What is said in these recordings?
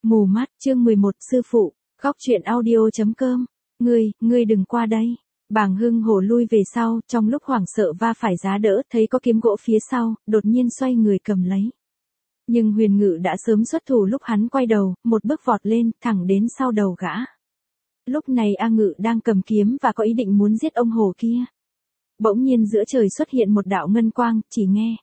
Mù mắt, chương 11, sư phụ, góc truyện audio.com. Ngươi đừng qua đây. Bàng Hưng Hổ lui về sau, trong lúc hoảng sợ va phải giá đỡ, thấy có kiếm gỗ phía sau, đột nhiên xoay người cầm lấy. Nhưng Huyền Ngự đã sớm xuất thủ lúc hắn quay đầu, một bước vọt lên, thẳng đến sau đầu gã. Lúc này A Ngự đang cầm kiếm và có ý định muốn giết ông Hổ kia. Bỗng nhiên giữa trời xuất hiện một đạo ngân quang, chỉ nghe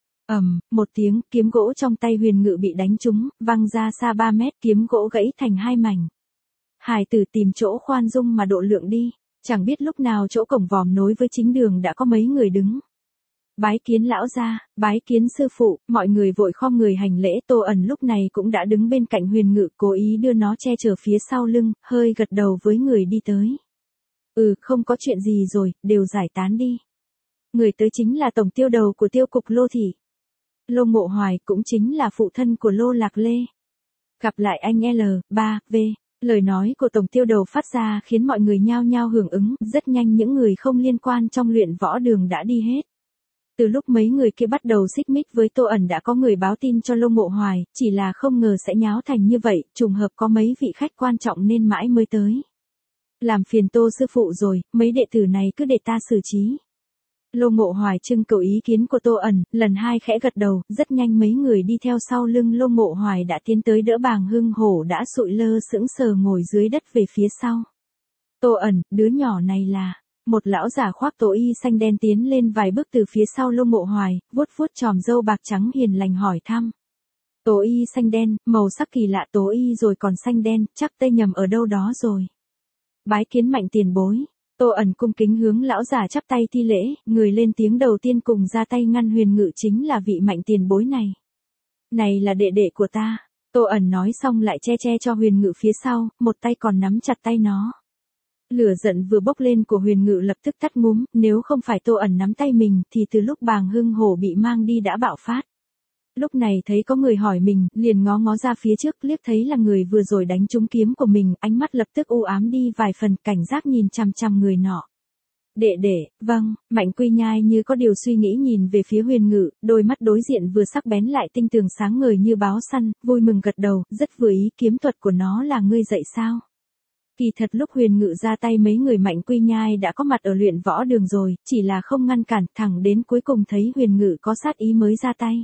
một tiếng, kiếm gỗ trong tay Huyền Ngự bị đánh trúng, văng ra xa 3 mét, kiếm gỗ gãy thành 2 mảnh. Hải tử tìm chỗ khoan dung mà độ lượng đi, chẳng biết lúc nào chỗ cổng vòm nối với chính đường đã có mấy người đứng. Bái kiến lão gia, bái kiến sư phụ, mọi người vội khom người hành lễ. Tô Ẩn lúc này cũng đã đứng bên cạnh Huyền Ngự, cố ý đưa nó che chở phía sau lưng, hơi gật đầu với người đi tới. Không có chuyện gì rồi, đều giải tán đi. Người tới chính là tổng tiêu đầu của tiêu cục Lô Thị. Lô Ngộ Hoài cũng chính là phụ thân của Lô Lạc Lê. Gặp lại anh L3V. Lời nói của tổng tiêu đầu phát ra khiến mọi người nhao nhao hưởng ứng, rất nhanh những người không liên quan trong luyện võ đường đã đi hết. Từ lúc mấy người kia bắt đầu xích mích với Tô Ẩn đã có người báo tin cho Lô Ngộ Hoài, chỉ là không ngờ sẽ nháo thành như vậy, trùng hợp có mấy vị khách quan trọng nên mãi mới tới. Làm phiền Tô sư phụ rồi, mấy đệ tử này cứ để ta xử trí. Lô Ngộ Hoài trưng cầu ý kiến của Tô Ẩn, lần hai khẽ gật đầu, rất nhanh mấy người đi theo sau lưng Lô Ngộ Hoài đã tiến tới đỡ Bàng Hưng Hổ đã sụi lơ sững sờ ngồi dưới đất về phía sau. Tô Ẩn, đứa nhỏ này là... Một lão giả khoác tổ y xanh đen tiến lên vài bước từ phía sau Lô Ngộ Hoài, vuốt vuốt chòm râu bạc trắng hiền lành hỏi thăm. Tổ y xanh đen, màu sắc kỳ lạ, tổ y rồi còn xanh đen, chắc tây nhầm ở đâu đó rồi. Bái kiến Mạnh tiền bối. Tô Ẩn cung kính hướng lão giả chắp tay thi lễ, người lên tiếng đầu tiên cùng ra tay ngăn Huyền Ngự chính là vị Mạnh tiền bối này. Này là đệ đệ của ta. Tô Ẩn nói xong lại che cho Huyền Ngự phía sau, một tay còn nắm chặt tay nó. Lửa giận vừa bốc lên của Huyền Ngự lập tức tắt ngúm, nếu không phải Tô Ẩn nắm tay mình thì từ lúc Bàng Hưng Hổ bị mang đi đã bạo phát. Lúc này thấy có người hỏi mình, liền ngó ngó ra phía trước, liếc thấy là người vừa rồi đánh trúng kiếm của mình, ánh mắt lập tức u ám đi vài phần, cảnh giác nhìn chằm chằm người nọ. Đệ, vâng, Mạnh Quy Nhai như có điều suy nghĩ nhìn về phía Huyền Ngự, đôi mắt đối diện vừa sắc bén lại tinh tường sáng ngời như báo săn, vui mừng gật đầu, rất vừa ý, kiếm thuật của nó là ngươi dạy sao? Kỳ thật lúc Huyền Ngự ra tay mấy người Mạnh Quy Nhai đã có mặt ở luyện võ đường rồi, chỉ là không ngăn cản, thẳng đến cuối cùng thấy Huyền Ngự có sát ý mới ra tay.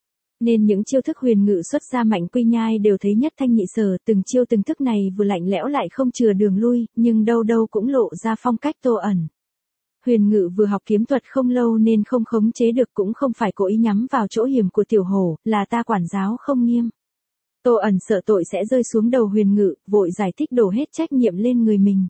Nên những chiêu thức Huyền Ngự xuất ra Mạnh Quy Nhai đều thấy nhất thanh nhị sở, từng chiêu từng thức này vừa lạnh lẽo lại không chừa đường lui, nhưng đâu đâu cũng lộ ra phong cách Tô Ẩn. Huyền Ngự vừa học kiếm thuật không lâu nên không khống chế được, cũng không phải cố ý nhắm vào chỗ hiểm của tiểu hổ, là ta quản giáo không nghiêm. Tô Ẩn sợ tội sẽ rơi xuống đầu Huyền Ngự, vội giải thích đổ hết trách nhiệm lên người mình.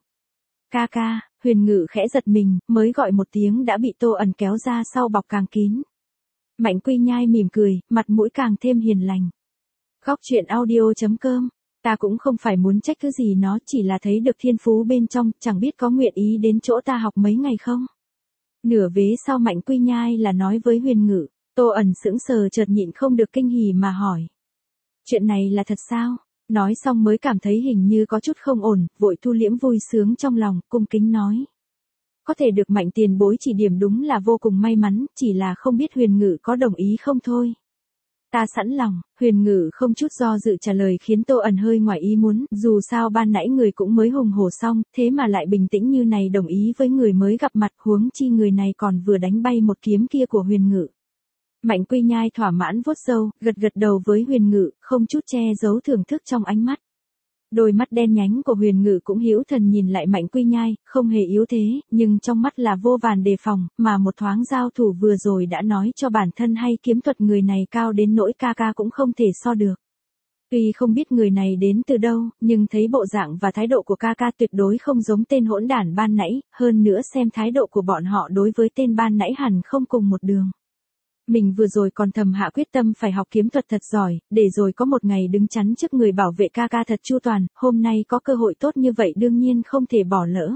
Ca, Huyền Ngự khẽ giật mình, mới gọi một tiếng đã bị Tô Ẩn kéo ra sau bọc càng kín. Mạnh Quy Nhai mỉm cười, mặt mũi càng thêm hiền lành. Góc truyện audio.com, ta cũng không phải muốn trách cứ gì nó, chỉ là thấy được thiên phú bên trong, chẳng biết có nguyện ý đến chỗ ta học mấy ngày không. Nửa vế sau Mạnh Quy Nhai là nói với Huyền Ngự. Tô Ẩn sững sờ chợt nhịn không được kinh hỉ mà hỏi. Chuyện này là thật sao? Nói xong mới cảm thấy hình như có chút không ổn, vội thu liễm vui sướng trong lòng, cung kính nói. Có thể được Mạnh tiền bối chỉ điểm đúng là vô cùng may mắn, chỉ là không biết Huyền Ngự có đồng ý không thôi. Ta sẵn lòng, Huyền Ngự không chút do dự trả lời khiến Tô Ẩn hơi ngoài ý muốn, dù sao ban nãy người cũng mới hùng hổ xong, thế mà lại bình tĩnh như này đồng ý với người mới gặp mặt, huống chi người này còn vừa đánh bay một kiếm kia của Huyền Ngự. Mạnh Quy Nhai thỏa mãn vuốt râu, gật đầu với Huyền Ngự, không chút che giấu thưởng thức trong ánh mắt. Đôi mắt đen nhánh của Huyền Ngự cũng hữu thần nhìn lại Mạnh Quy Nhai, không hề yếu thế, nhưng trong mắt là vô vàn đề phòng, mà một thoáng giao thủ vừa rồi đã nói cho bản thân hay kiếm thuật người này cao đến nỗi ca cũng không thể so được. Tuy không biết người này đến từ đâu, nhưng thấy bộ dạng và thái độ của ca tuyệt đối không giống tên hỗn đản ban nãy, hơn nữa xem thái độ của bọn họ đối với tên ban nãy hẳn không cùng một đường. Mình vừa rồi còn thầm hạ quyết tâm phải học kiếm thuật thật giỏi, để rồi có một ngày đứng chắn trước người bảo vệ ca thật chu toàn, hôm nay có cơ hội tốt như vậy đương nhiên không thể bỏ lỡ.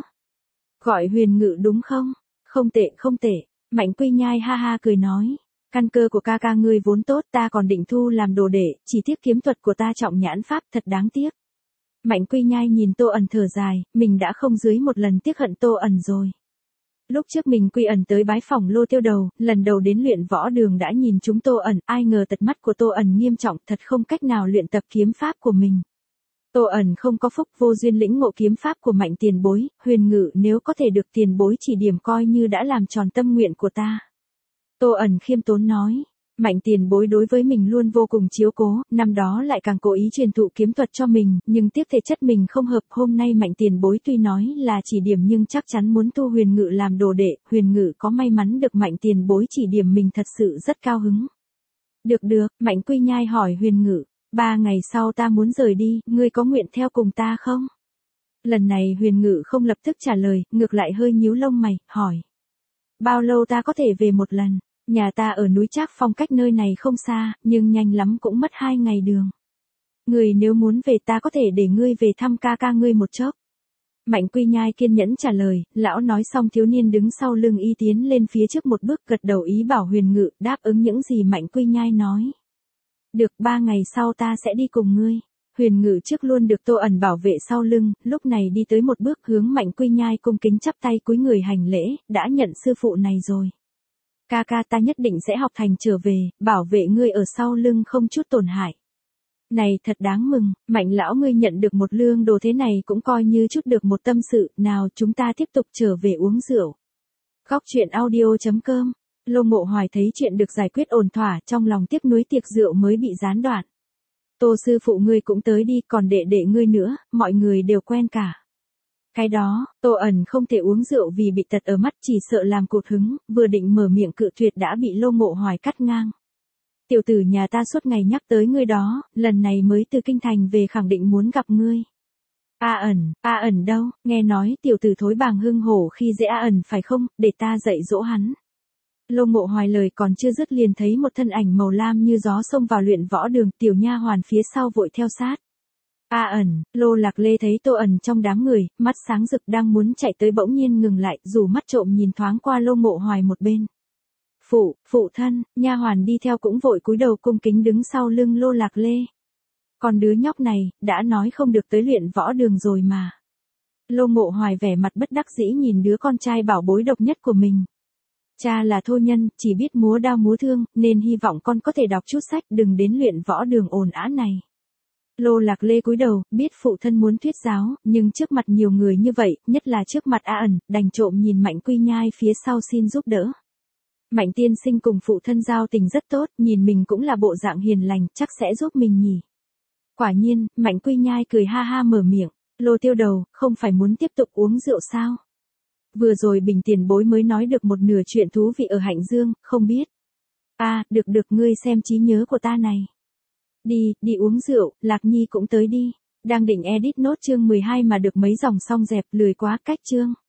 Gọi Huyền Ngự đúng không? Không tệ, Mạnh Quy Nhai ha ha cười nói. Căn cơ của ca ngươi vốn tốt, ta còn định thu làm đồ đệ, chỉ tiếc kiếm thuật của ta trọng nhãn pháp, thật đáng tiếc. Mạnh Quy Nhai nhìn Tô Ẩn thở dài, mình đã không dưới một lần tiếc hận Tô Ẩn rồi. Lúc trước mình Quy Ẩn tới bái phỏng Lô tiêu đầu, lần đầu đến luyện võ đường đã nhìn chúng Tô Ẩn, ai ngờ tật mắt của Tô Ẩn nghiêm trọng, thật không cách nào luyện tập kiếm pháp của mình. Tô ẩn không có phúc vô duyên lĩnh ngộ kiếm pháp của Mạnh tiền bối, Huyền Ngự nếu có thể được tiền bối chỉ điểm coi như đã làm tròn tâm nguyện của ta. Tô ẩn khiêm tốn nói. Mạnh tiền bối đối với mình luôn vô cùng chiếu cố, năm đó lại càng cố ý truyền thụ kiếm thuật cho mình, nhưng tiếp thể chất mình không hợp. Hôm nay Mạnh tiền bối tuy nói là chỉ điểm nhưng chắc chắn muốn tu Huyền Ngự làm đồ đệ, Huyền Ngự có may mắn được Mạnh tiền bối chỉ điểm mình thật sự rất cao hứng. Được, Mạnh Quy Nhai hỏi Huyền Ngự, 3 ngày sau ta muốn rời đi, ngươi có nguyện theo cùng ta không? Lần này Huyền Ngự không lập tức trả lời, ngược lại hơi nhíu lông mày, hỏi. Bao lâu ta có thể về một lần? Nhà ta ở núi Trác Phong cách nơi này không xa, nhưng nhanh lắm cũng mất 2 ngày đường. Ngươi nếu muốn về ta có thể để ngươi về thăm ca ca ngươi một chốc. Mạnh Quy Nhai kiên nhẫn trả lời, lão nói xong thiếu niên đứng sau lưng y tiến lên phía trước một bước gật đầu ý bảo Huyền Ngự đáp ứng những gì Mạnh Quy Nhai nói. Được 3 ngày sau ta sẽ đi cùng ngươi. Huyền Ngự trước luôn được Tô ẩn bảo vệ sau lưng, lúc này đi tới một bước hướng Mạnh Quy Nhai cung kính chắp tay cúi người hành lễ, đã nhận sư phụ này rồi. Ca ca ta nhất định sẽ học thành trở về, bảo vệ ngươi ở sau lưng không chút tổn hại. Này thật đáng mừng, Mạnh lão ngươi nhận được một lương đồ thế này cũng coi như chút được một tâm sự, nào chúng ta tiếp tục trở về uống rượu. Góc truyện audio.com. Lô Mộ Hoài thấy chuyện được giải quyết ổn thỏa, trong lòng tiếc nuối tiệc rượu mới bị gián đoạn. Tô sư phụ ngươi cũng tới đi, còn đệ đệ ngươi nữa, mọi người đều quen cả. Cái đó, Tô ẩn không thể uống rượu vì bị tật ở mắt, chỉ sợ làm cụt hứng, vừa định mở miệng cự tuyệt đã bị Lô Mộ Hoài cắt ngang. Tiểu tử nhà ta suốt ngày nhắc tới ngươi đó, lần này mới từ kinh thành về khẳng định muốn gặp ngươi. A ẩn đâu, nghe nói tiểu tử thối Bàng Hưng Hổ khi dễ A ẩn phải không, để ta dạy dỗ hắn. Lô Mộ Hoài lời còn chưa dứt liền thấy một thân ảnh màu lam như gió xông vào luyện võ đường, tiểu nha hoàn phía sau vội theo sát. Lô Lạc Lê thấy Tô ẩn trong đám người, mắt sáng rực đang muốn chạy tới bỗng nhiên ngừng lại, dù mắt trộm nhìn thoáng qua Lô Mộ Hoài một bên. Phụ thân, nha hoàn đi theo cũng vội cúi đầu cung kính đứng sau lưng Lô Lạc Lê. Còn đứa nhóc này, đã nói không được tới luyện võ đường rồi mà. Lô Mộ Hoài vẻ mặt bất đắc dĩ nhìn đứa con trai bảo bối độc nhất của mình. Cha là thô nhân, chỉ biết múa đao múa thương, nên hy vọng con có thể đọc chút sách, đừng đến luyện võ đường ồn ào này. Lô Lạc Lê cúi đầu, biết phụ thân muốn thuyết giáo, nhưng trước mặt nhiều người như vậy, nhất là trước mặt A ẩn, đành trộm nhìn Mạnh Quy Nhai phía sau xin giúp đỡ. Mạnh tiên sinh cùng phụ thân giao tình rất tốt, nhìn mình cũng là bộ dạng hiền lành, chắc sẽ giúp mình nhỉ. Quả nhiên, Mạnh Quy Nhai cười ha ha mở miệng, Lô tiêu đầu, không phải muốn tiếp tục uống rượu sao? Vừa rồi Bình tiền bối mới nói được một nửa chuyện thú vị ở Hạnh Dương, không biết. Được ngươi xem trí nhớ của ta này. Đi uống rượu, Lạc Nhi cũng tới đi. Đang định edit nốt chương 12 mà được mấy dòng xong dẹp, lười quá cách chương.